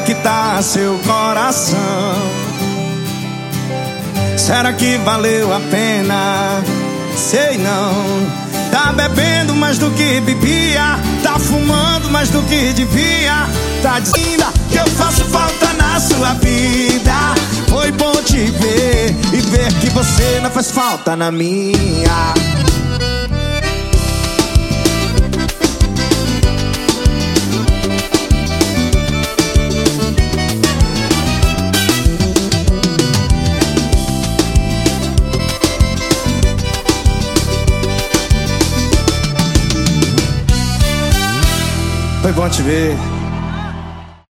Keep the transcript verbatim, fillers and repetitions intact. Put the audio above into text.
que tá seu coração? Será que valeu a pena? Sei não. Tá bebendo mais do que bebia, tá fumando mais do que devia, tá dizendo que eu faço falta na sua vida. Foi bom te ver e ver que você não faz falta na minha. Foi bom te ver